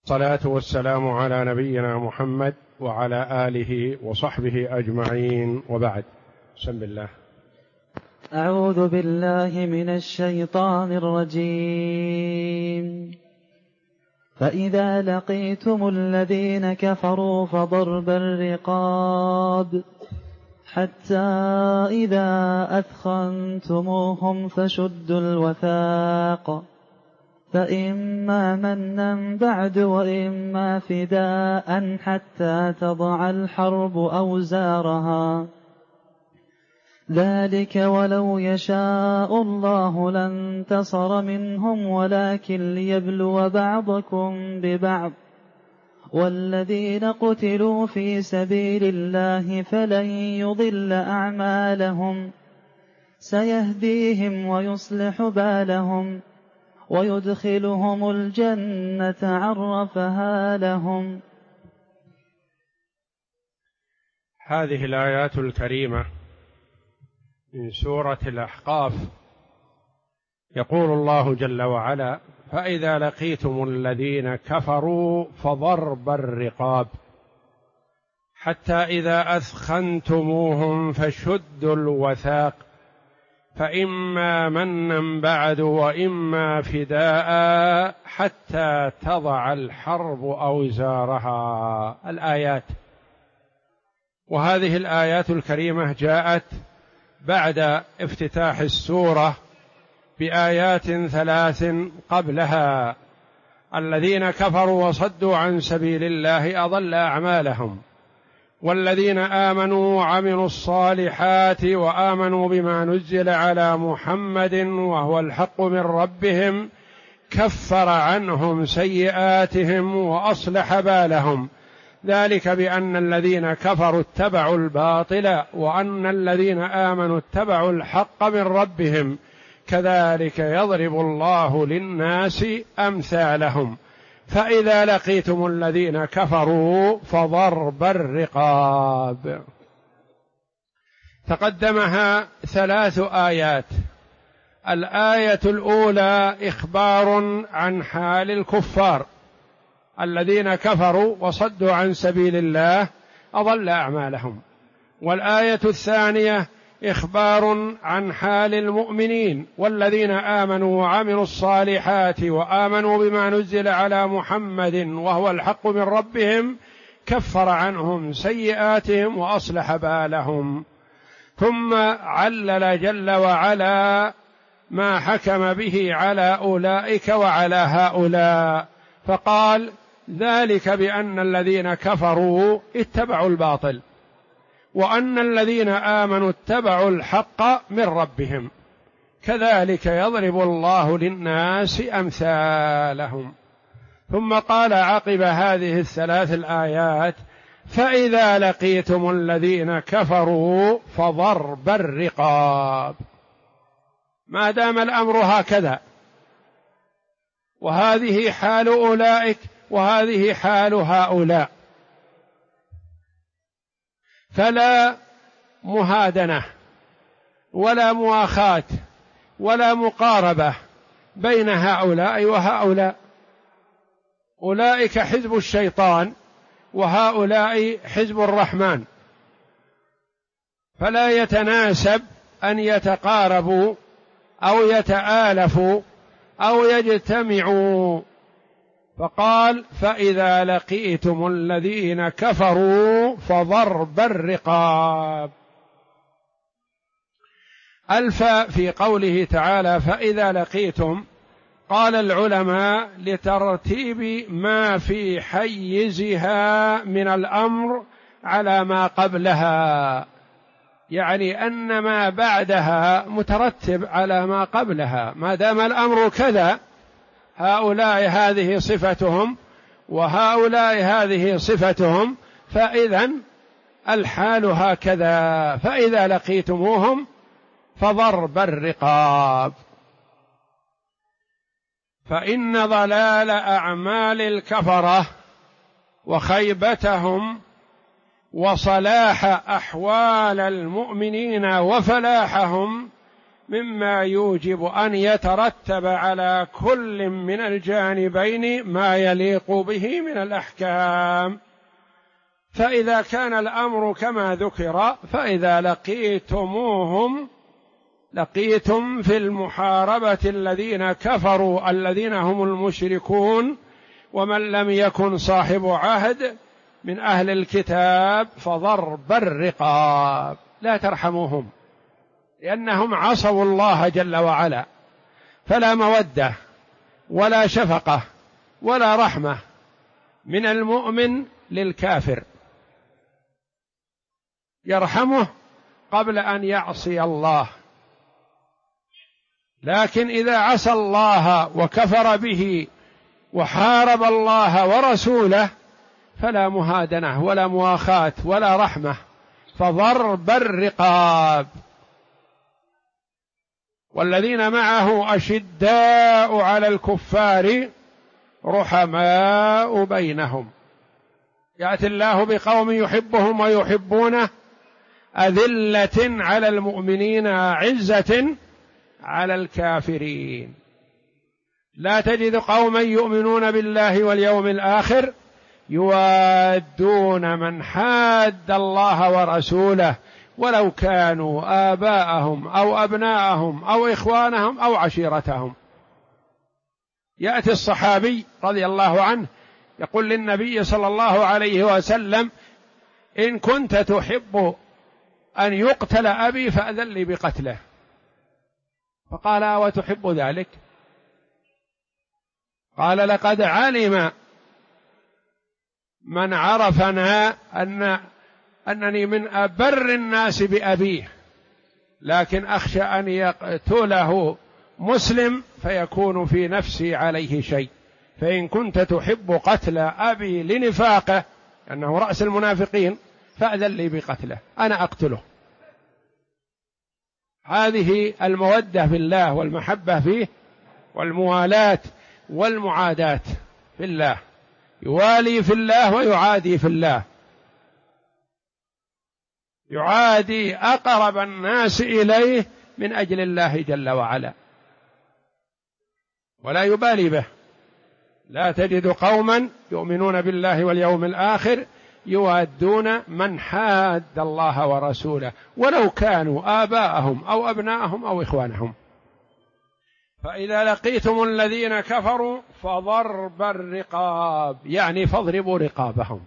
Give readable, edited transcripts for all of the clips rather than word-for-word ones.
الصلاة والسلام على نبينا محمد وعلى آله وصحبه أجمعين، وبعد. بسم الله. أعوذ بالله من الشيطان الرجيم. فإذا لقيتم الذين كفروا فضرب الرقاب حتى إذا أثخنتموهم فشدوا الوثاق فإما منا بعد وإما فداء حتى تضع الحرب أوزارها، ذلك ولو يشاء الله لانتصر منهم ولكن ليبلو بعضكم ببعض، والذين قتلوا في سبيل الله فلن يضل أعمالهم سيهديهم ويصلح بالهم ويدخلهم الجنة عرفها لهم. هذه الآيات الكريمة من سورة الأحقاف يقول الله جل وعلا: فإذا لقيتم الذين كفروا فضرب الرقاب حتى إذا أثخنتموهم فشدوا الوثاق فإما منا بعد وإما فداء حتى تضع الحرب أوزارها. الآيات، وهذه الآيات الكريمة جاءت بعد افتتاح السورة بآيات 3 قبلها: الذين كفروا وصدوا عن سبيل الله أضل أعمالهم، والذين آمنوا وعملوا الصالحات وآمنوا بما نزل على محمد وهو الحق من ربهم كفر عنهم سيئاتهم وأصلح بالهم، ذلك بأن الذين كفروا اتبعوا الباطل وأن الذين آمنوا اتبعوا الحق من ربهم كذلك يضرب الله للناس أمثالهم. فإذا لقيتم الذين كفروا فضرب الرقاب. تقدمها 3 آيات. الآية الأولى إخبار عن حال الكفار الذين كفروا وصدوا عن سبيل الله أضل أعمالهم، والآية الثانية إخبار عن حال المؤمنين والذين آمنوا وعملوا الصالحات وآمنوا بما نزل على محمد وهو الحق من ربهم كفر عنهم سيئاتهم وأصلح بالهم. ثم علل جل وعلا ما حكم به على أولئك وعلى هؤلاء، فقال: ذلك بأن الذين كفروا اتبعوا الباطل وأن الذين آمنوا اتبعوا الحق من ربهم كذلك يضرب الله للناس أمثالهم. ثم قال عقب هذه 3 الآيات: فإذا لقيتم الذين كفروا فضرب الرقاب. ما دام الأمر هكذا، وهذه حال أولئك وهذه حال هؤلاء، فلا مهادنة ولا مؤاخاة ولا مقاربة بين هؤلاء وهؤلاء. أولئك حزب الشيطان وهؤلاء حزب الرحمن، فلا يتناسب أن يتقاربوا أو يتآلفوا أو يجتمعوا. فقال: فإذا لقيتم الذين كفروا فضرب الرقاب. الفاء في قوله تعالى فإذا لقيتم، قال العلماء لترتيب ما في حيزها من الأمر على ما قبلها، يعني أن ما بعدها مترتب على ما قبلها. ما دام الأمر كذا، هؤلاء هذه صفتهم وهؤلاء هذه صفتهم، فإذن الحال هكذا. فإذا لقيتموهم فضرب الرقاب. فإن ضلال أعمال الكفرة وخيبتهم وصلاح أحوال المؤمنين وفلاحهم مما يوجب أن يترتب على كل من الجانبين ما يليق به من الأحكام. فإذا كان الأمر كما ذكر، فإذا لقيتم في المحاربة الذين كفروا الذين هم المشركون ومن لم يكن صاحب عهد من أهل الكتاب فضرب الرقاب، لا ترحموهم لأنهم عصوا الله جل وعلا، فلا مودة ولا شفقة ولا رحمة من المؤمن للكافر، يرحمه قبل أن يعصي الله. لكن إذا عصى الله وكفر به وحارب الله ورسوله فلا مهادنة ولا مواخاة ولا رحمة، فضرب الرقاب. والذين معه أشداء على الكفار رحماء بينهم، يأتي الله بقوم يحبهم ويحبونه أذلة على المؤمنين عزة على الكافرين. لا تجد قوما يؤمنون بالله واليوم الآخر يوادون من حاد الله ورسوله ولو كانوا آباءهم أو أبناءهم أو إخوانهم أو عشيرتهم. يأتي الصحابي رضي الله عنه يقول للنبي صلى الله عليه وسلم: إن كنت تحب أن يقتل أبي فأذن لي بقتله. فقال: وتحب ذلك؟ قال: لقد علم من عرفنا أنني من أبر الناس بأبيه، لكن أخشى أن يقتله مسلم فيكون في نفسي عليه شيء، فإن كنت تحب قتل أبي لنفاقه أنه رأس المنافقين فأذن لي بقتله، أنا أقتله. هذه المودة في الله والمحبة فيه والموالاة والمعاداة في الله، يوالي في الله ويعادي في الله، يعادي أقرب الناس إليه من أجل الله جل وعلا ولا يبالي به. لا تجد قوما يؤمنون بالله واليوم الآخر يوادون من حاد الله ورسوله ولو كانوا آباءهم أو أبناءهم أو إخوانهم. فإذا لقيتم الذين كفروا فضرب الرقاب، يعني فاضربوا رقابهم.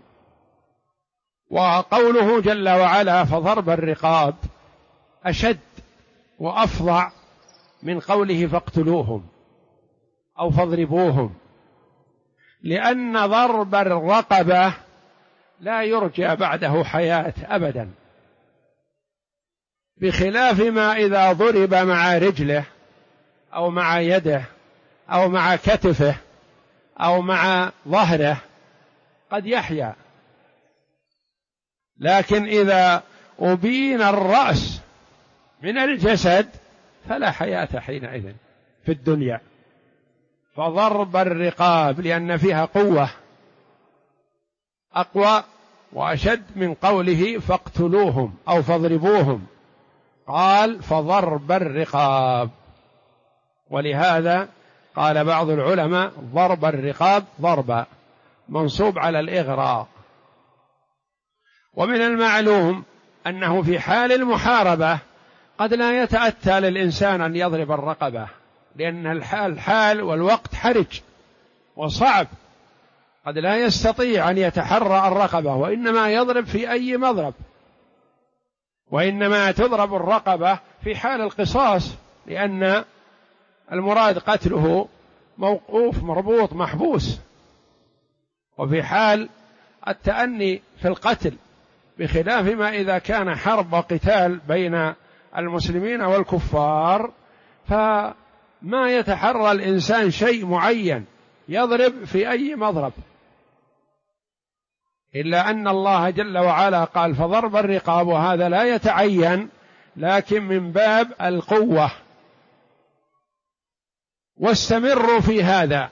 وقوله جل وعلا فضرب الرقاب أشد وأفظع من قوله فاقتلوهم أو فاضربوهم، لأن ضرب الرقبة لا يرجى بعده حياة أبدا، بخلاف ما إذا ضرب مع رجله أو مع يده أو مع كتفه أو مع ظهره قد يحيا، لكن إذا أبين الرأس من الجسد فلا حياة حينئذ في الدنيا. فضرب الرقاب لأن فيها قوة أقوى وأشد من قوله فاقتلوهم أو فاضربوهم، قال فضرب الرقاب. ولهذا قال بعض العلماء ضرب الرقاب ضربا منصوب على الإغراء. ومن المعلوم أنه في حال المحاربة قد لا يتأتى للإنسان أن يضرب الرقبة، لأن الحال والوقت حرج وصعب، قد لا يستطيع أن يتحرى الرقبة، وإنما يضرب في أي مضرب، وإنما تضرب الرقبة في حال القصاص، لأن المراد قتله موقوف مربوط محبوس. وفي حال التأني في القتل، بخلاف ما إذا كان حرب وقتال بين المسلمين والكفار، فما يتحرى الإنسان شيء معين، يضرب في أي مضرب، إلا أن الله جل وعلا قال فضرب الرقاب، وهذا لا يتعين لكن من باب القوة. واستمروا في هذا،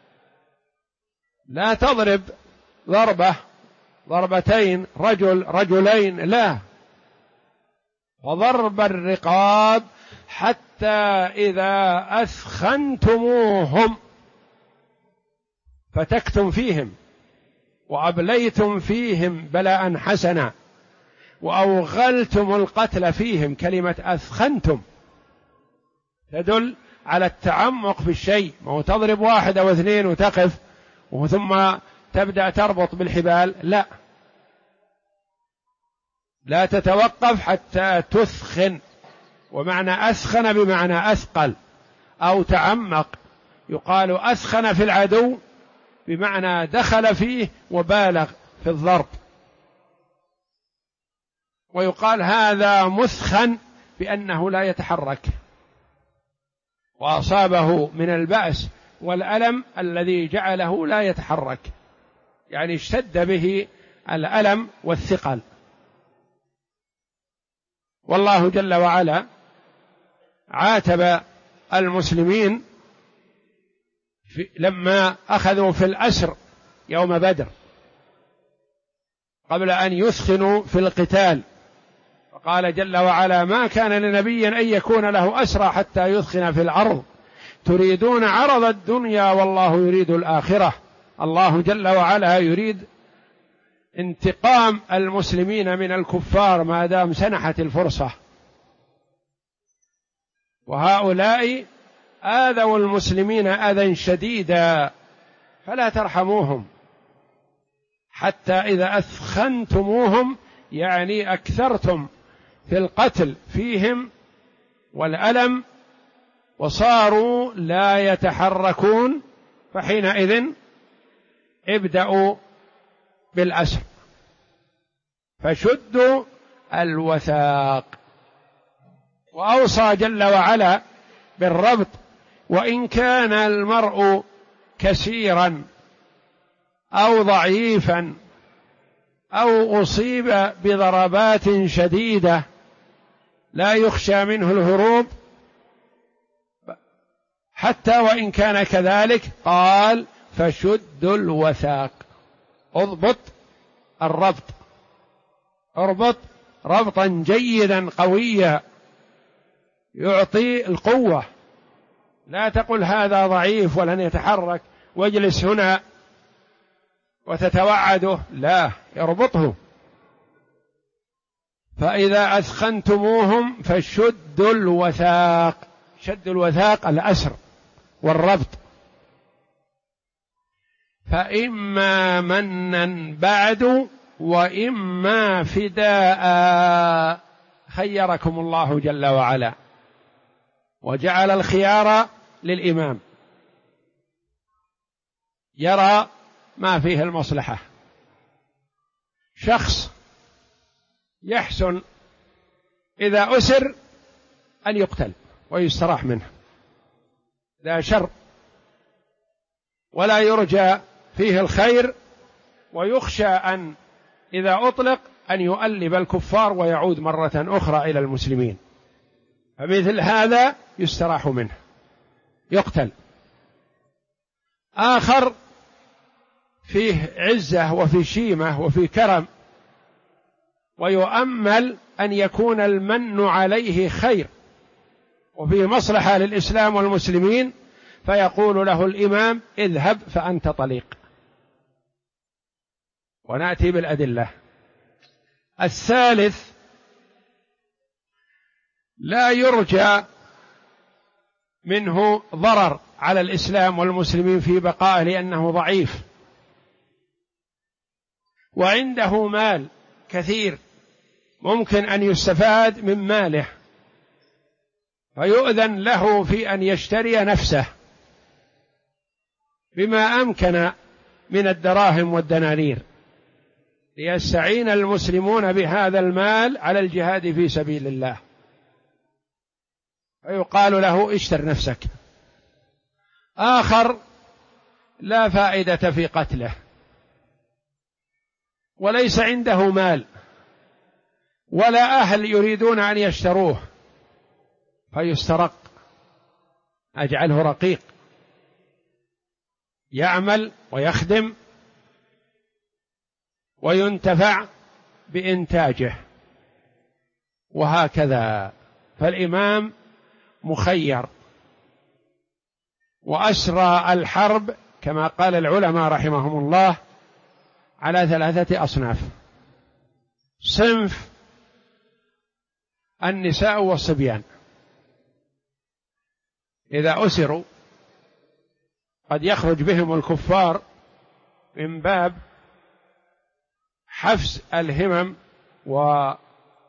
لا تضرب ضربة ضربتين رجل رجلين، لا، وضرب الرقاب حتى إذا أثخنتموهم فتكتم فيهم وأبليتم فيهم بلاء حسنا وأوغلتم القتل فيهم. كلمة أثخنتم تدل على التعمق في الشيء، ما هو تضرب واحد أو اثنين وتقف ثم تبدأ تربط بالحبال، لا تتوقف حتى تثخن. ومعنى أثخن بمعنى أثقل أو تعمق. يقال أثخن في العدو بمعنى دخل فيه وبالغ في الضرب، ويقال هذا مثخن بأنه لا يتحرك وأصابه من البأس والألم الذي جعله لا يتحرك، يعني اشتد به الألم والثقل. والله جل وعلا عاتب المسلمين لما أخذوا في الأسر يوم بدر قبل أن يثخنوا في القتال، فقال جل وعلا: ما كان لنبي أن يكون له أسرى حتى يثخن في الأرض تريدون عرض الدنيا والله يريد الآخرة. الله جل وعلا يريد انتقام المسلمين من الكفار ما دام سنحت الفرصة، وهؤلاء آذوا المسلمين أذى شديدا فلا ترحموهم. حتى إذا أثخنتموهم يعني أكثرتم في القتل فيهم والألم وصاروا لا يتحركون، فحينئذ ابدأوا بالأسر فشدوا الوثاق. وأوصى جل وعلا بالربط، وإن كان المرء كثيرا أو ضعيفا أو أصيب بضربات شديدة لا يخشى منه الهروب، حتى وإن كان كذلك قال: فشدوا الوثاق. اضبط الربط، اربط ربطا جيدا قويا يعطي القوة. لا تقل هذا ضعيف ولن يتحرك واجلس هنا وتتوعده، لا، اربطه. فإذا أثخنتموهم فشدوا الوثاق. شد الوثاق الأسر والربط. فإما منا بعد وإما فداء. خيركم الله جل وعلا وجعل الخيار للإمام، يرى ما فيه المصلحة. شخص يحسن إذا أسر أن يقتل ويستراح منه، لا شر ولا يرجى فيه الخير، ويخشى أن إذا أطلق أن يؤلب الكفار ويعود مرة أخرى إلى المسلمين، فمثل هذا يستراح منه يقتل. آخر فيه عزة وفي شيمة وفي كرم ويؤمل أن يكون المن عليه خير وفيه مصلحة للإسلام والمسلمين، فيقول له الإمام: اذهب فأنت طليق. ونأتي بالأدلة. الثالث لا يرجى منه ضرر على الإسلام والمسلمين في بقائه لأنه ضعيف وعنده مال كثير ممكن أن يستفاد من ماله، فيؤذن له في أن يشتري نفسه بما أمكن من الدراهم والدنانير ليستعين المسلمون بهذا المال على الجهاد في سبيل الله، فيقال له: اشتر نفسك. آخر لا فائدة في قتله وليس عنده مال ولا أهل يريدون أن يشتروه، فيسترق، أجعله رقيق يعمل ويخدم وينتفع بإنتاجه، وهكذا. فالإمام مخير. وأسرى الحرب كما قال العلماء رحمهم الله على 3 أصناف: صنف النساء والصبيان إذا أسروا قد يخرج بهم الكفار من باب حفز الهمم وإلقاء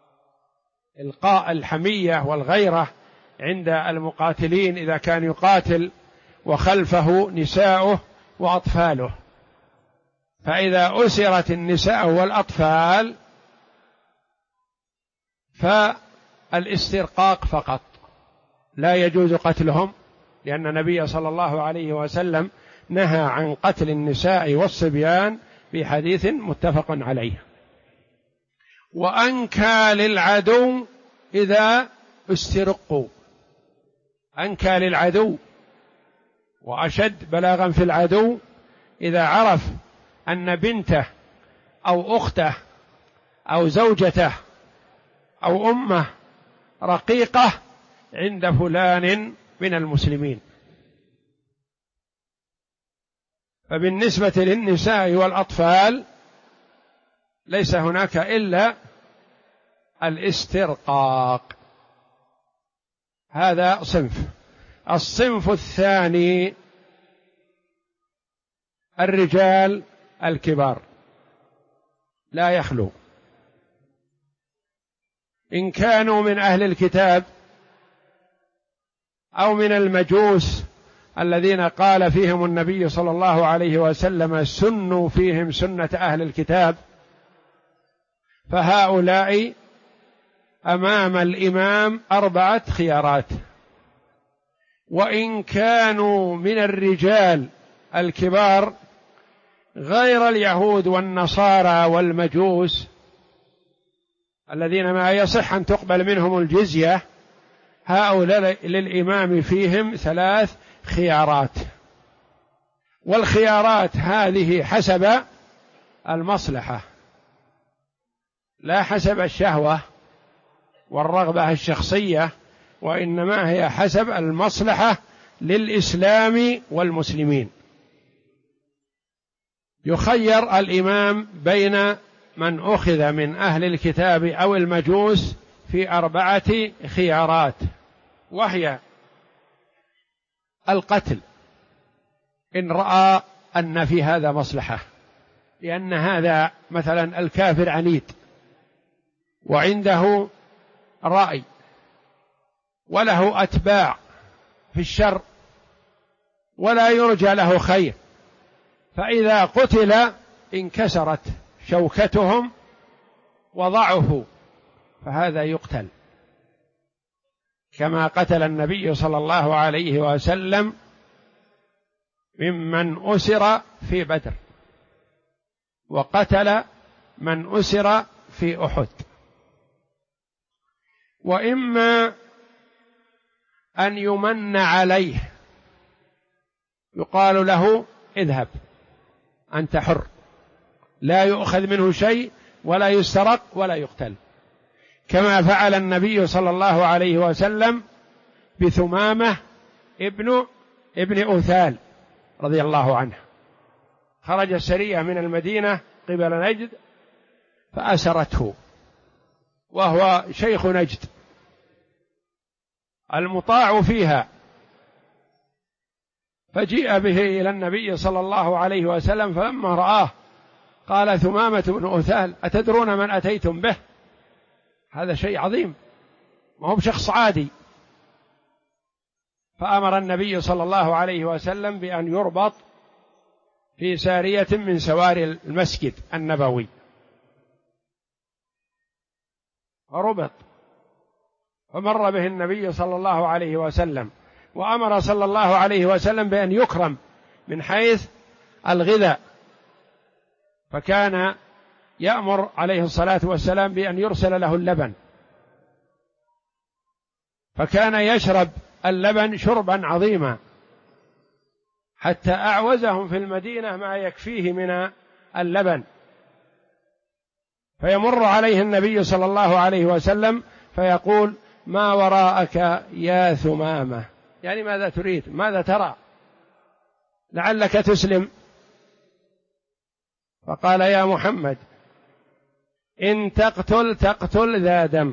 الحمية والغيرة عند المقاتلين إذا كان يقاتل وخلفه نساؤه وأطفاله. فإذا أسرت النساء والأطفال فالاسترقاق فقط، لا يجوز قتلهم، لأن النبي صلى الله عليه وسلم نهى عن قتل النساء والصبيان في حديث متفق عليه. وأنكى للعدو إذا استرقوا، أنكى للعدو وأشد بلاغا في العدو إذا عرف أن بنته أو أخته أو زوجته أو أمه رقيقة عند فلان من المسلمين. فبالنسبة للنساء والأطفال ليس هناك إلا الاسترقاق. هذا صنف. الصنف الثاني الرجال الكبار لا يخلو، إن كانوا من أهل الكتاب أو من المجوس الذين قال فيهم النبي صلى الله عليه وسلم سنوا فيهم سنة أهل الكتاب، فهؤلاء أمام الإمام 4 خيارات. وإن كانوا من الرجال الكبار غير اليهود والنصارى والمجوس الذين ما يصح أن تقبل منهم الجزية، هؤلاء للإمام فيهم 3 خيارات. والخيارات هذه حسب المصلحة لا حسب الشهوة والرغبة الشخصية، وإنما هي حسب المصلحة للإسلام والمسلمين. يخير الإمام بين من أخذ من أهل الكتاب أو المجوس في 4 خيارات، وهي القتل إن رأى أن في هذا مصلحة، لأن هذا مثلا الكافر عنيد وعنده رأي وله أتباع في الشر ولا يرجى له خير، فإذا قتل انكسرت شوكتهم وضعفوا، فهذا يقتل كما قتل النبي صلى الله عليه وسلم ممن أسر في بدر، وقتل من أسر في أحد. وإما أن يمن عليه، يقال له اذهب أنت حر، لا يؤخذ منه شيء ولا يسترق ولا يقتل، كما فعل النبي صلى الله عليه وسلم بثمامة ابن أثال رضي الله عنه. خرج السرية من المدينة قبل نجد فأسرته وهو شيخ نجد المطاع فيها، فجيء به إلى النبي صلى الله عليه وسلم، فلما رآه قال ثمامة بن أثال أتدرون من أتيتم به؟ هذا شيء عظيم، ما هو بشخص عادي. فأمر النبي صلى الله عليه وسلم بأن يربط في سارية من سواري المسجد النبوي، فربط فمر به النبي صلى الله عليه وسلم، وأمر صلى الله عليه وسلم بأن يكرم من حيث الغذاء، فكان يأمر عليه الصلاة والسلام بأن يرسل له اللبن، فكان يشرب اللبن شربا عظيما حتى أعوزهم في المدينة ما يكفيه من اللبن، فيمر عليه النبي صلى الله عليه وسلم فيقول ما وراءك يا ثمامة، يعني ماذا تريد؟ ماذا ترى؟ لعلك تسلم. فقال يا محمد إن تقتل ذا دم،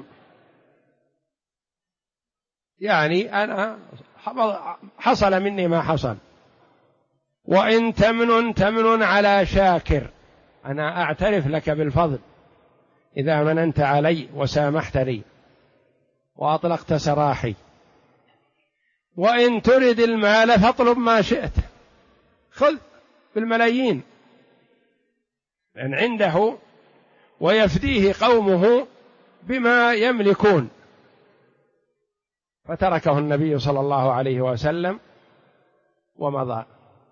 يعني أنا حصل مني ما حصل، وإن تمن على شاكر، أنا أعترف لك بالفضل إذا مننت علي وسامحت لي وأطلقت سراحي، وإن ترد المال فاطلب ما شئت، خذ بالملايين، لأن عنده ويفديه قومه بما يملكون. فتركه النبي صلى الله عليه وسلم ومضى.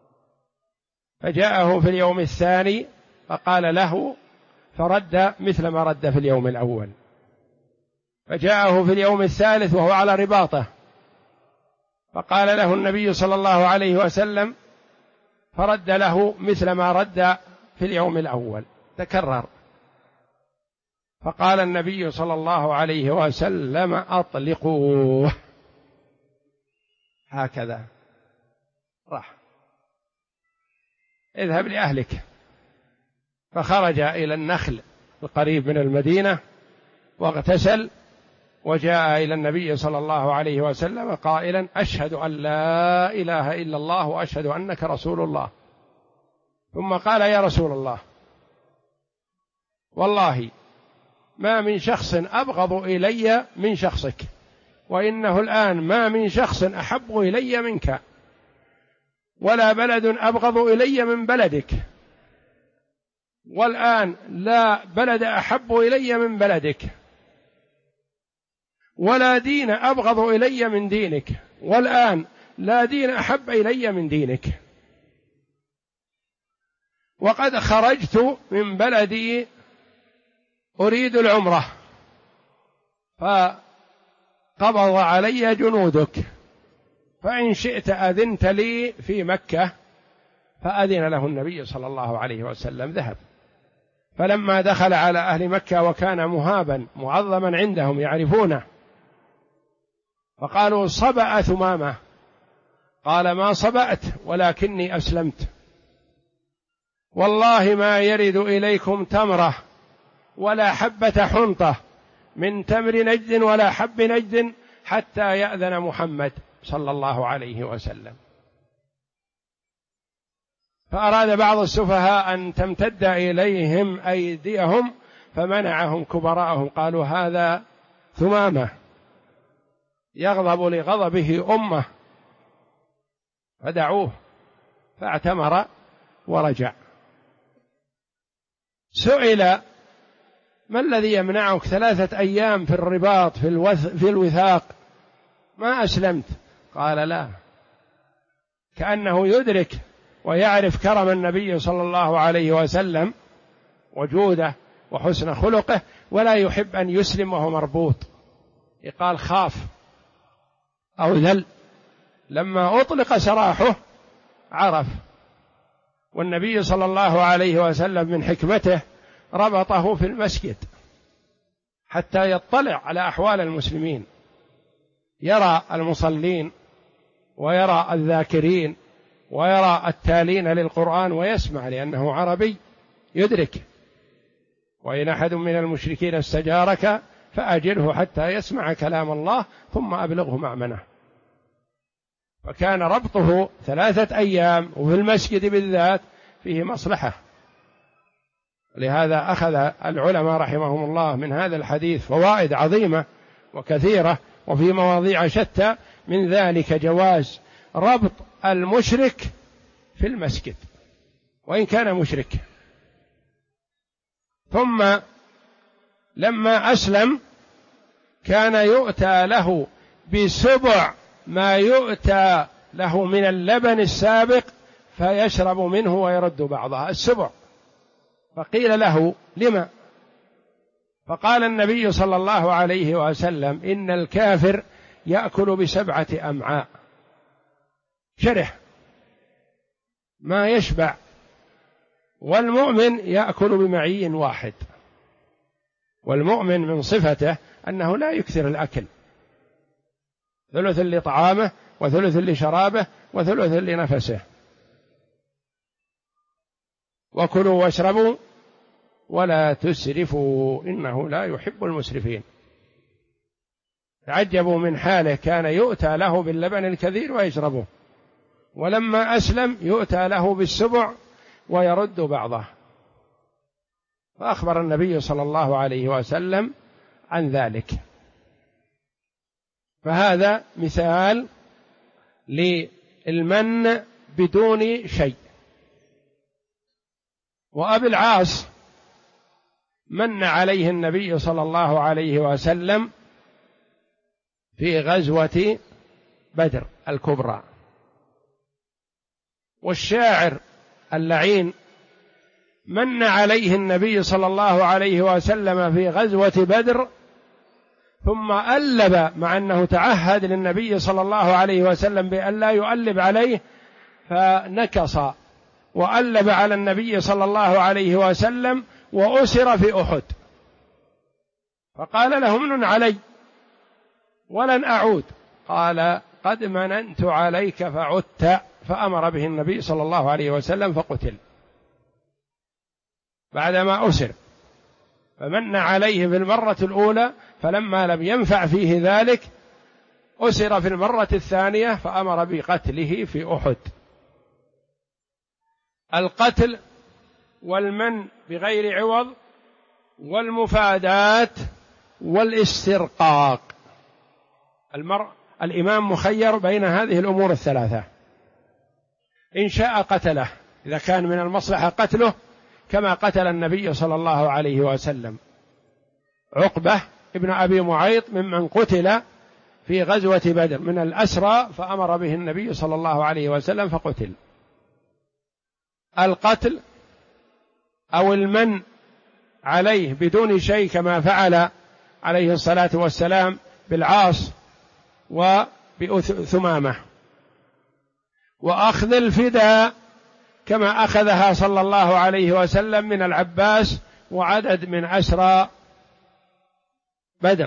فجاءه في اليوم الثاني فقال له، فرد مثل ما رد في اليوم الأول. فجاءه في اليوم الثالث وهو على رباطه، فقال له النبي صلى الله عليه وسلم، فرد له مثل ما رد في اليوم الأول، تكرر. فقال النبي صلى الله عليه وسلم أطلقوه، هكذا راح، اذهب لأهلك. فخرج إلى النخل القريب من المدينة واغتسل، وجاء إلى النبي صلى الله عليه وسلم قائلا أشهد أن لا إله إلا الله وأشهد أنك رسول الله. ثم قال يا رسول الله والله ما من شخص أبغض إلي من شخصك، وإنه الآن ما من شخص أحب إلي منك، ولا بلد أبغض إلي من بلدك، والآن لا بلد أحب إلي من بلدك، ولا دين أبغض إلي من دينك، والآن لا دين أحب إلي من دينك. وقد خرجت من بلدي أريد العمرة، فقبض علي جنودك، فإن شئت أذنت لي في مكة. فأذن له النبي صلى الله عليه وسلم، ذهب. فلما دخل على أهل مكة وكان مهابا معظما عندهم يعرفونه، فقالوا صبأ ثمامة، قال ما صبأت ولكني أسلمت، والله ما يرد إليكم تمرة ولا حبة حنطة من تمر نجد ولا حب نجد حتى يأذن محمد صلى الله عليه وسلم. فأراد بعض السفهاء أن تمتد إليهم أيديهم، فمنعهم كبراءهم، قالوا هذا ثمامة يغضب لغضبه أمه، فدعوه، فاعتمر ورجع. سئل ما الذي يمنعك 3 أيام في الرباط في الوثاق ما أسلمت؟ قال لا، كأنه يدرك ويعرف كرم النبي صلى الله عليه وسلم وجوده وحسن خلقه، ولا يحب أن يسلم وهو مربوط، يقال خاف أو ذل. لما أطلق سراحه عرف، والنبي صلى الله عليه وسلم من حكمته ربطه في المسجد حتى يطلع على أحوال المسلمين، يرى المصلين ويرى الذاكرين ويرى التالين للقرآن ويسمع، لأنه عربي يدرك. وإن أحد من المشركين استجارك فأجره حتى يسمع كلام الله ثم أبلغه مأمنه. فكان ربطه 3 أيام وفي المسجد بالذات فيه مصلحة. لهذا أخذ العلماء رحمهم الله من هذا الحديث فوائد عظيمة وكثيرة، وفي مواضيع شتى، من ذلك جواز ربط المشرك في المسجد وإن كان مشرك. ثم لما أسلم كان يؤتى له بسبع ما يؤتى له من اللبن السابق، فيشرب منه ويرد بعضها، السبع. فقيل له لما؟ فقال النبي صلى الله عليه وسلم إن الكافر يأكل ب7 أمعاء، شرح ما يشبع، والمؤمن يأكل بمعي واحد. والمؤمن من صفته أنه لا يكثر الأكل، ثلث لطعامه وثلث لشرابه وثلث لنفسه. وكلوا واشربوا ولا تسرفوا إنه لا يحب المسرفين. تعجبوا من حاله، كان يؤتى له باللبن الكثير ويشربه، ولما أسلم يؤتى له بالسبع ويرد بعضه. فأخبر النبي صلى الله عليه وسلم عن ذلك. فهذا مثال للمن بدون شيء. وأبي العاص من عليه النبي صلى الله عليه وسلم في غزوة بدر الكبرى. والشاعر اللعين من عليه النبي صلى الله عليه وسلم في غزوة بدر، ثم ألب، مع أنه تعهد للنبي صلى الله عليه وسلم بأن لا يؤلب عليه، فنكص وألب على النبي صلى الله عليه وسلم وأسر في أحد، فقال له من علي ولن أعود، قال قد مننت عليك فعدت، فأمر به النبي صلى الله عليه وسلم فقتل بعدما أسر. فمن عليه في المرة الأولى، فلما لم ينفع فيه ذلك أسر في المرة الثانية فأمر بقتله في أحد. القتل والمن بغير عوض والمفادات والاسترقاق، الإمام مخير بين هذه الأمور الثلاثة. إن شاء قتله إذا كان من المصلحة قتله، كما قتل النبي صلى الله عليه وسلم عقبة ابن أبي معيط ممن قتل في غزوة بدر من الأسرى، فأمر به النبي صلى الله عليه وسلم فقتل. القتل أو المن عليه بدون شيء كما فعل عليه الصلاة والسلام بالعاص وبثمامة. وأخذ الفداء كما أخذها صلى الله عليه وسلم من العباس وعدد من أسرى بدر.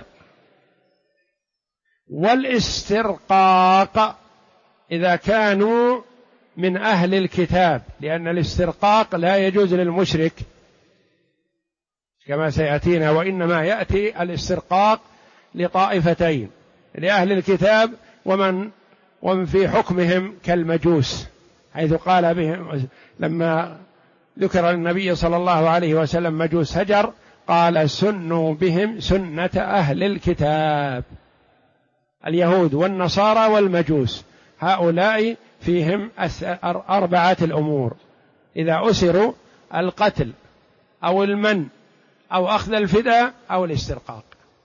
والاسترقاق إذا كانوا من أهل الكتاب، لأن الاسترقاق لا يجوز للمشرك كما سيأتينا، وإنما يأتي الاسترقاق لطائفتين، لأهل الكتاب ومن في حكمهم كالمجوس، حيث قال بهم لما ذكر النبي صلى الله عليه وسلم مجوس هجر قال سنوا بهم سنة أهل الكتاب، اليهود والنصارى والمجوس، هؤلاء فيهم أربعة الأمور: إذا أسروا القتل أو المن أو أخذ الفداء أو الاسترقاق،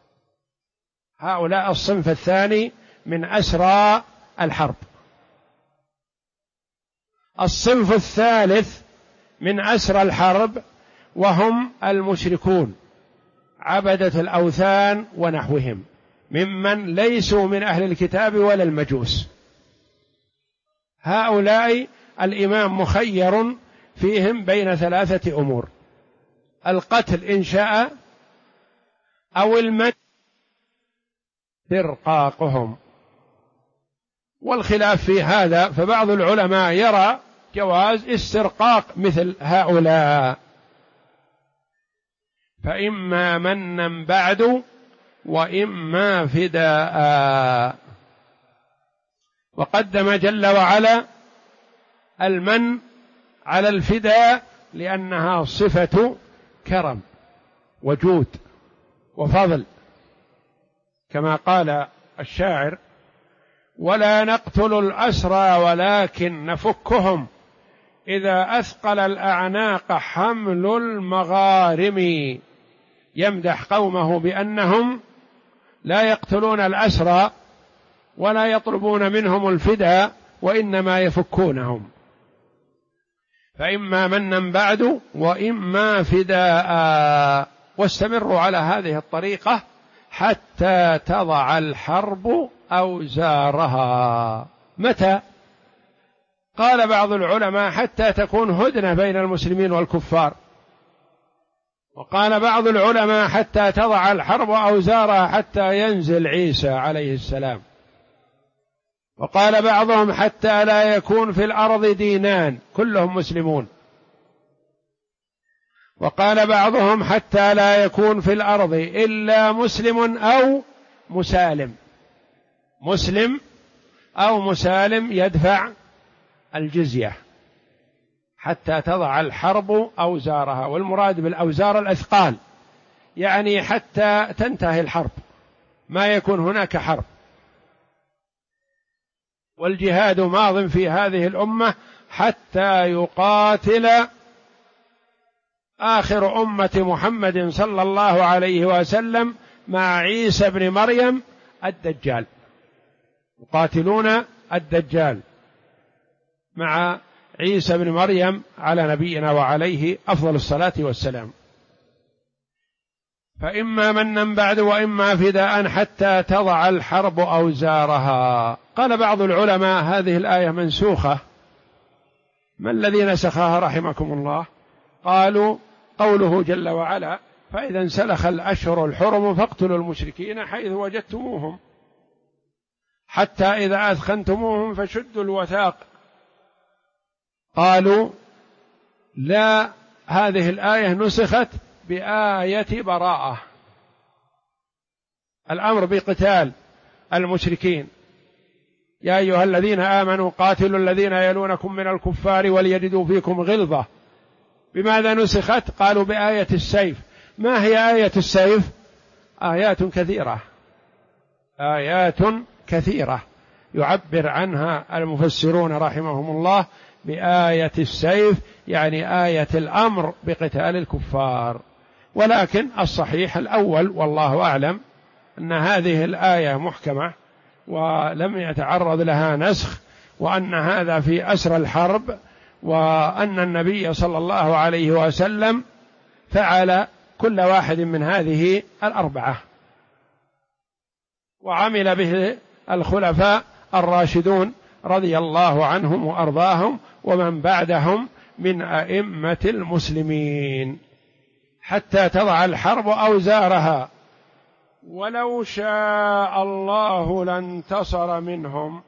هؤلاء الصنف الثاني من أسرى الحرب. الصنف الثالث من أسرى الحرب وهم المشركون عبدة الأوثان ونحوهم، ممن ليسوا من أهل الكتاب ولا المجوس، هؤلاء الإمام مخير فيهم بين ثلاثة أمور: القتل إن شاء، أو المن استرقاقهم. والخلاف في هذا، فبعض العلماء يرى جواز استرقاق مثل هؤلاء، فإما منا بعد وإما فداء. وقدم جل وعلا المن على الفداء لأنها صفة كرم وجود وفضل، كما قال الشاعر: ولا نقتل الأسرى ولكن نفكهم، إذا أثقل الأعناق حمل المغارم. يمدح قومه بأنهم لا يقتلون الأسرى ولا يطلبون منهم الفداء، وإنما يفكونهم. فإما منا بعد وإما فداء، واستمروا على هذه الطريقة حتى تضع الحرب أوزارها. متى؟ قال بعض العلماء: حتى تكون هدنة بين المسلمين والكفار. وقال بعض العلماء: حتى تضع الحرب أوزارها، حتى ينزل عيسى عليه السلام. وقال بعضهم حتى لا يكون في الأرض دينان كلهم مسلمون. وقال بعضهم حتى لا يكون في الأرض إلا مسلم أو مسالم، مسلم أو مسالم يدفع الجزية حتى تضع الحرب أوزارها، والمراد بالأوزار الأثقال، يعني حتى تنتهي الحرب، ما يكون هناك حرب. والجهاد ماض في هذه الأمة حتى يقاتل آخر أمة محمد صلى الله عليه وسلم مع عيسى بن مريم الدجال، يقاتلون الدجال مع عيسى بن مريم على نبينا وعليه أفضل الصلاة والسلام. فإما منا بعد وإما فداء حتى تضع الحرب أوزارها. قال بعض العلماء هذه الآية منسوخة. ما الذي نسخها رحمكم الله؟ قالوا قوله جل وعلا: فإذا انسلخ الأشهر الحرم فاقتلوا المشركين حيث وجدتموهم حتى إذا أثخنتموهم فشدوا الوثاق. قالوا لا، هذه الآية نسخت بآية براءة، الأمر بقتال المشركين. يا أيها الذين آمنوا قاتلوا الذين يلونكم من الكفار وليجدوا فيكم غلظة. بماذا نسخت؟ قالوا بآية السيف. ما هي آية السيف؟ آيات كثيرة، آيات كثيرة يعبر عنها المفسرون رحمهم الله بآية السيف، يعني آية الأمر بقتال الكفار. ولكن الصحيح الأول والله أعلم أن هذه الآية محكمة ولم يتعرض لها نسخ، وأن هذا في أسر الحرب، وأن النبي صلى الله عليه وسلم فعل كل واحد من هذه الأربعة، وعمل به الخلفاء الراشدون رضي الله عنهم وأرضاهم ومن بعدهم من أئمة المسلمين، حتى تضع الحرب أوزارها. ولو شاء الله لانتصر منهم،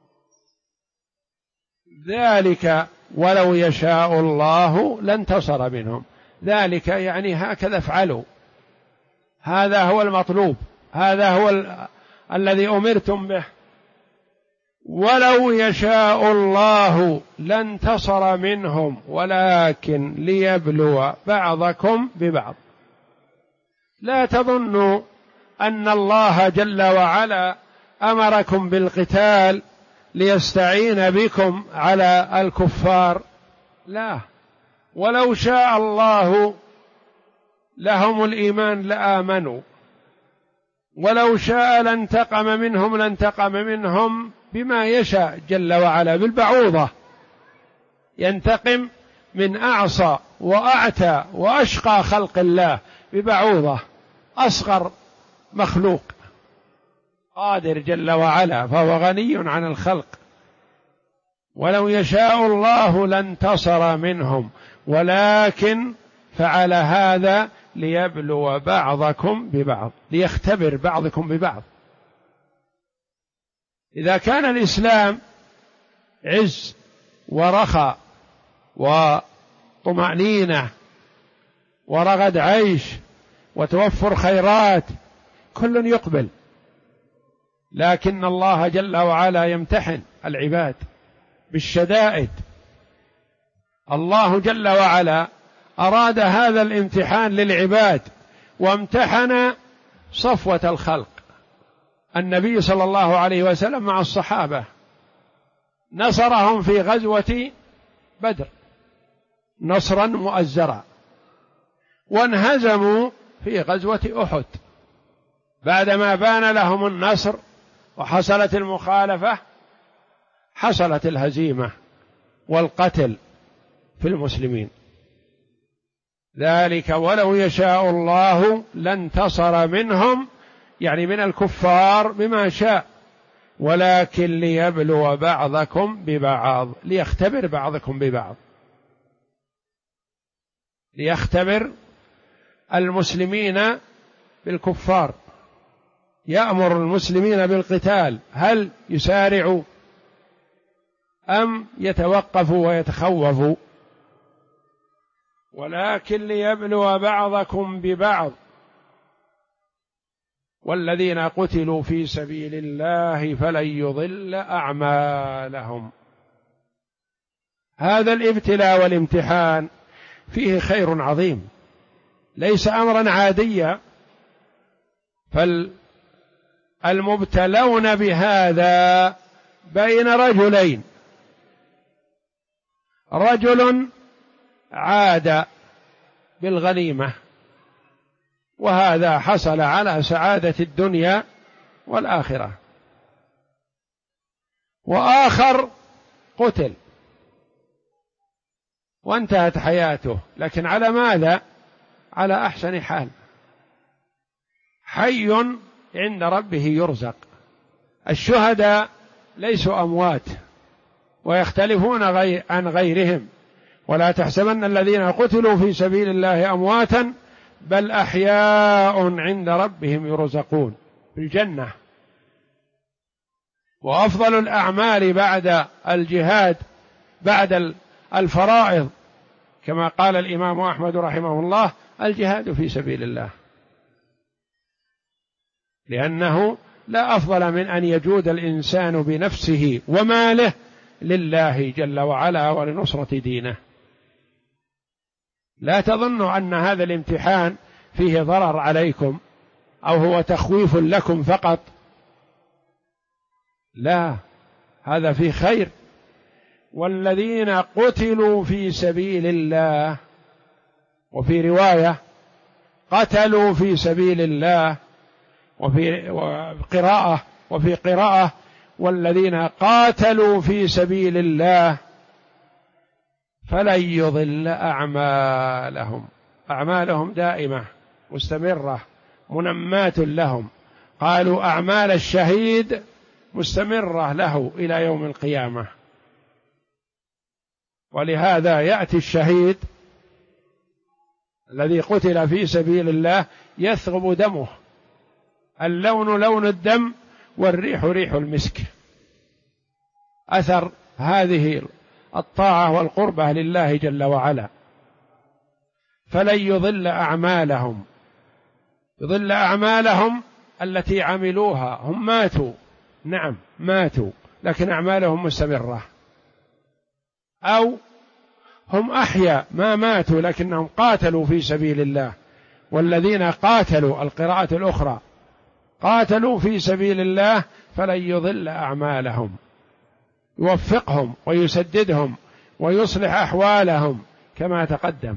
ذلك ولو يشاء الله لانتصر منهم، ذلك يعني هكذا افعلوا، هذا هو المطلوب، هذا هو الذي أمرتم به. ولو يشاء الله لانتصر منهم ولكن ليبلو بعضكم ببعض. لا تظنوا أن الله جل وعلا أمركم بالقتال ليستعين بكم على الكفار، لا، ولو شاء الله لهم الإيمان لآمنوا، ولو شاء لانتقم منهم لانتقم منهم بما يشاء جل وعلا، بالبعوضة ينتقم من أعصى وأعتى وأشقى خلق الله ببعوضة، أصغر مخلوق، قادر جل وعلا، فهو غني عن الخلق. ولو يشاء الله لانتصر منهم ولكن فعل هذا ليبلو بعضكم ببعض، ليختبر بعضكم ببعض. إذا كان الإسلام عز ورخاء وطمأنينة ورغد عيش وتوفر خيرات، كل يقبل، لكن الله جل وعلا يمتحن العباد بالشدائد. الله جل وعلا أراد هذا الامتحان للعباد، وامتحن صفوة الخلق. النبي صلى الله عليه وسلم مع الصحابة نصرهم في غزوة بدر نصرا مؤزرا، وانهزموا في غزوة أحد بعدما بان لهم النصر وحصلت المخالفة، حصلت الهزيمة والقتل في المسلمين. ذلك ولو يشاء الله لانتصر منهم، يعني من الكفار بما شاء، ولكن ليبلو بعضكم ببعض، ليختبر بعضكم ببعض، ليختبر المسلمين بالكفار، يأمر المسلمين بالقتال، هل يسارعوا أم يتوقفوا ويتخوفوا؟ ولكن ليبلو بعضكم ببعض، والذين قتلوا في سبيل الله فلن يضل أعمالهم. هذا الابتلاء والامتحان فيه خير عظيم، ليس أمرا عاديا، فالمبتلون بهذا بين رجلين: رجل عاد بالغنيمة وهذا حصل على سعادة الدنيا والآخرة، وآخر قتل وانتهت حياته، لكن على ماذا؟ على أحسن حال، حي عند ربه يرزق. الشهداء ليسوا أموات ويختلفون عن غيرهم، ولا تحسبن الذين قتلوا في سبيل الله أمواتا بل أحياء عند ربهم يرزقون في الجنة. وأفضل الأعمال بعد الجهاد بعد الفرائض كما قال الإمام أحمد رحمه الله: الجهاد في سبيل الله، لأنه لا أفضل من أن يجود الإنسان بنفسه وماله لله جل وعلا ولنصرة دينه. لا تظنوا أن هذا الامتحان فيه ضرر عليكم أو هو تخويف لكم فقط، لا، هذا فيه خير. والذين قتلوا في سبيل الله، وفي رواية قتلوا في سبيل الله، وفي قراءة والذين قاتلوا في سبيل الله فلن يضل أعمالهم. أعمالهم دائمة مستمرة منماة لهم. قالوا أعمال الشهيد مستمرة له إلى يوم القيامة. ولهذا يأتي الشهيد الذي قتل في سبيل الله يثغب دمه، اللون لون الدم والريح ريح المسك، أثر هذه الطاعة والقربة لله جل وعلا. فلن يضل أعمالهم، يضل أعمالهم التي عملوها. هم ماتوا، نعم ماتوا، لكن أعمالهم مستمرة. أو هم أحيا ما ماتوا لكنهم قاتلوا في سبيل الله. والذين قاتلوا، القراءة الأخرى، قاتلوا في سبيل الله فلن يضل أعمالهم، يوفقهم ويسددهم ويصلح أحوالهم كما تقدم.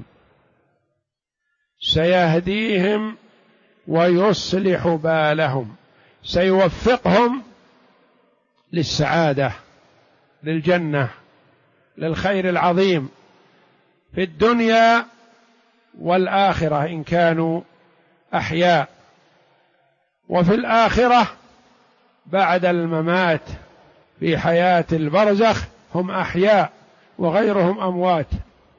سيهديهم ويصلح بالهم، سيوفقهم للسعادة، للجنة، للخير العظيم في الدنيا والآخرة إن كانوا أحياء، وفي الآخرة بعد الممات في حياة البرزخ هم أحياء وغيرهم أموات،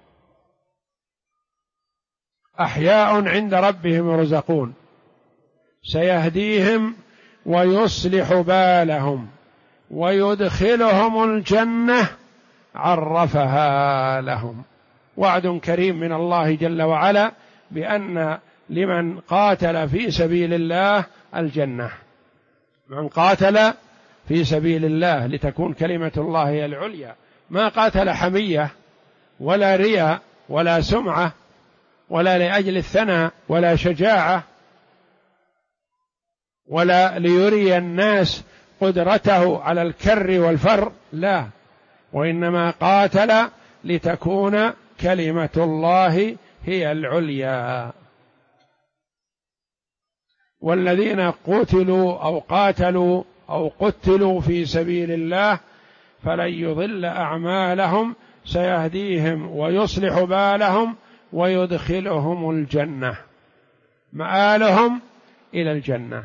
أحياء عند ربهم يرزقون. سيهديهم ويصلح بالهم ويدخلهم الجنة عرفها لهم. وعد كريم من الله جل وعلا بأن لمن قاتل في سبيل الله الجنة. من قاتل في سبيل الله لتكون كلمة الله هي العليا، ما قاتل حمية ولا رياء ولا سمعة ولا لأجل الثناء ولا شجاعة ولا ليري الناس قدرته على الكر والفر، لا، وإنما قاتل لتكون كلمة الله هي العليا. والذين قتلوا أو قاتلوا أو قتلوا في سبيل الله فلن يضل أعمالهم، سيهديهم ويصلح بالهم ويدخلهم الجنة، مآلهم إلى الجنة،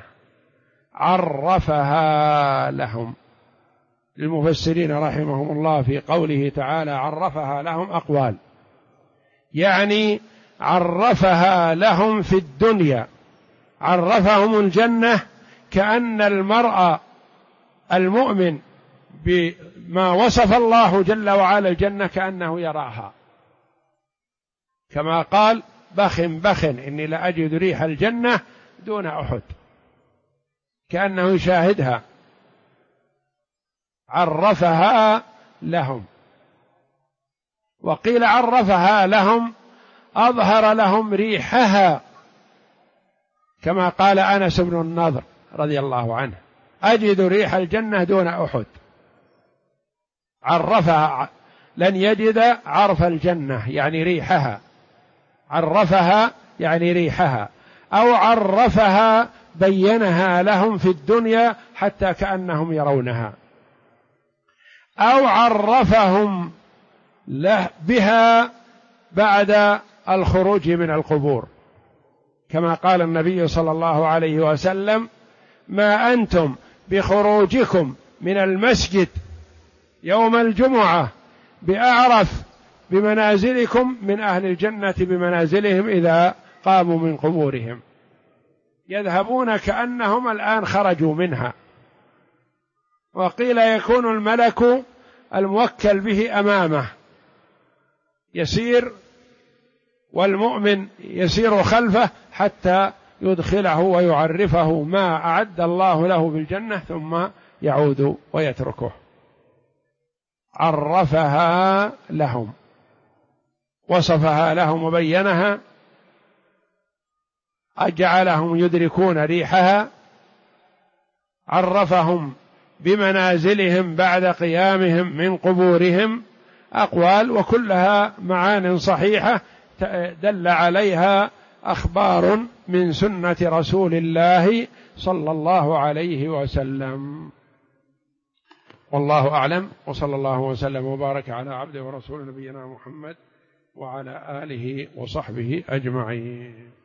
عرفها لهم. المفسرين رحمهم الله في قوله تعالى عرفها لهم أقوال، يعني عرفها لهم في الدنيا، عرفهم الجنة، كأن المرء المؤمن بما وصف الله جل وعلا الجنة كأنه يراها، كما قال بخ بخ إني لأجد ريح الجنة دون أحد، كأنه يشاهدها. عرفها لهم، وقيل عرفها لهم أظهر لهم ريحها، كما قال أنس بن النضر رضي الله عنه أجد ريح الجنة دون أحد. عرفها لن يجد عرف الجنة يعني ريحها، عرفها يعني ريحها، أو عرفها بينها لهم في الدنيا حتى كأنهم يرونها، أو عرفهم بها بعد الخروج من القبور، كما قال النبي صلى الله عليه وسلم ما أنتم بخروجكم من المسجد يوم الجمعة بأعرف بمنازلكم من أهل الجنة بمنازلهم إذا قاموا من قبورهم، يذهبون كأنهم الآن خرجوا منها. وقيل يكون الملك الموكل به أمامه يسير والمؤمن يسير خلفه حتى يدخله ويعرفه ما أعد الله له بالجنة ثم يعود ويتركه. عرفها لهم، وصفها لهم وبينها، أجعلهم يدركون ريحها، عرفهم بمنازلهم بعد قيامهم من قبورهم. أقوال وكلها معان صحيحة دل عليها أخبار من سنة رسول الله صلى الله عليه وسلم. والله أعلم، وصلى الله وسلم وبارك على عبده ورسول نبينا محمد وعلى آله وصحبه أجمعين.